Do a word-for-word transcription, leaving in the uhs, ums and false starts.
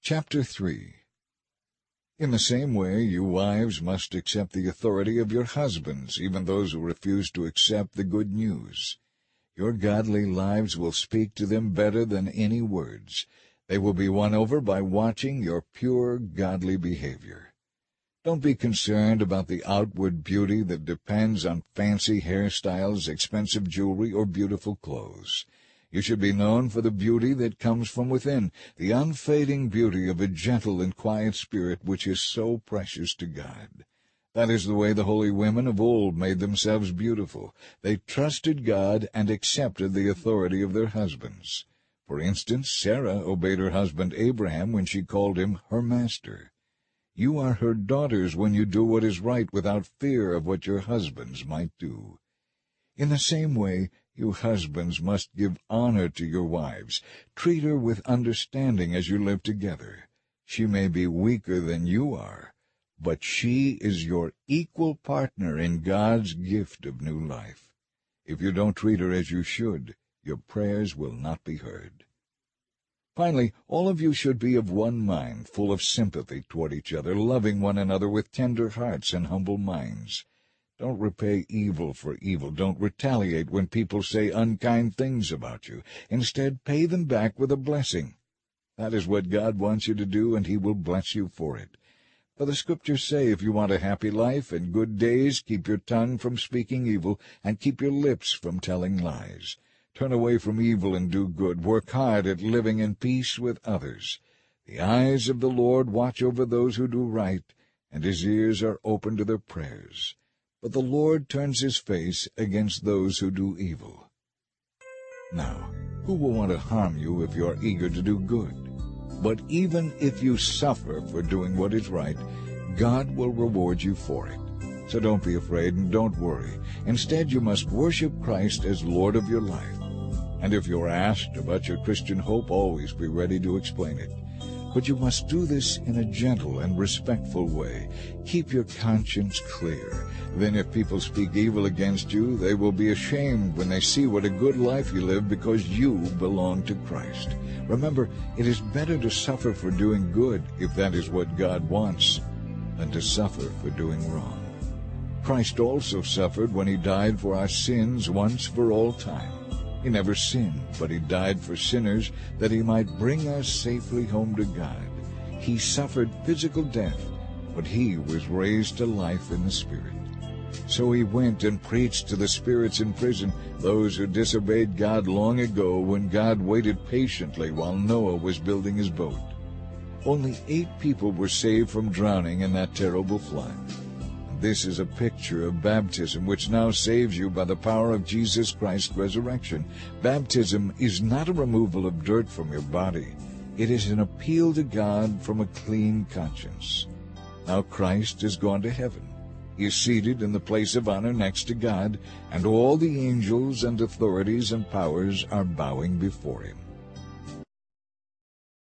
Chapter three. In the same way, you wives must accept the authority of your husbands, even those who refuse to accept the good news. Your godly lives will speak to them better than any words. They will be won over by watching your pure, godly behavior. Don't be concerned about the outward beauty that depends on fancy hairstyles, expensive jewelry, or beautiful clothes. You should be known for the beauty that comes from within, the unfading beauty of a gentle and quiet spirit which is so precious to God. That is the way the holy women of old made themselves beautiful. They trusted God and accepted the authority of their husbands. For instance, Sarah obeyed her husband Abraham when she called him her master. You are her daughters when you do what is right without fear of what your husbands might do. In the same way, you husbands must give honor to your wives. Treat her with understanding as you live together. She may be weaker than you are, but she is your equal partner in God's gift of new life. If you don't treat her as you should, your prayers will not be heard. Finally, all of you should be of one mind, full of sympathy toward each other, loving one another with tender hearts and humble minds. Don't repay evil for evil. Don't retaliate when people say unkind things about you. Instead, pay them back with a blessing. That is what God wants you to do, and He will bless you for it. For the Scriptures say, if you want a happy life and good days, keep your tongue from speaking evil, and keep your lips from telling lies. Turn away from evil and do good. Work hard at living in peace with others. The eyes of the Lord watch over those who do right, and His ears are open to their prayers. But the Lord turns His face against those who do evil. Now, who will want to harm you if you are eager to do good? But even if you suffer for doing what is right, God will reward you for it. So don't be afraid and don't worry. Instead, you must worship Christ as Lord of your life. And if you're asked about your Christian hope, always be ready to explain it. But you must do this in a gentle and respectful way. Keep your conscience clear. Then if people speak evil against you, they will be ashamed when they see what a good life you live because you belong to Christ. Remember, it is better to suffer for doing good, if that is what God wants, than to suffer for doing wrong. Christ also suffered when He died for our sins once for all time. He never sinned, but He died for sinners that He might bring us safely home to God. He suffered physical death, but He was raised to life in the Spirit. So He went and preached to the spirits in prison, those who disobeyed God long ago when God waited patiently while Noah was building his boat. Only eight people were saved from drowning in that terrible flood. This is a picture of baptism, which now saves you by the power of Jesus Christ's resurrection. Baptism is not a removal of dirt from your body. It is an appeal to God from a clean conscience. Now Christ has gone to heaven. He is seated in the place of honor next to God, and all the angels and authorities and powers are bowing before Him.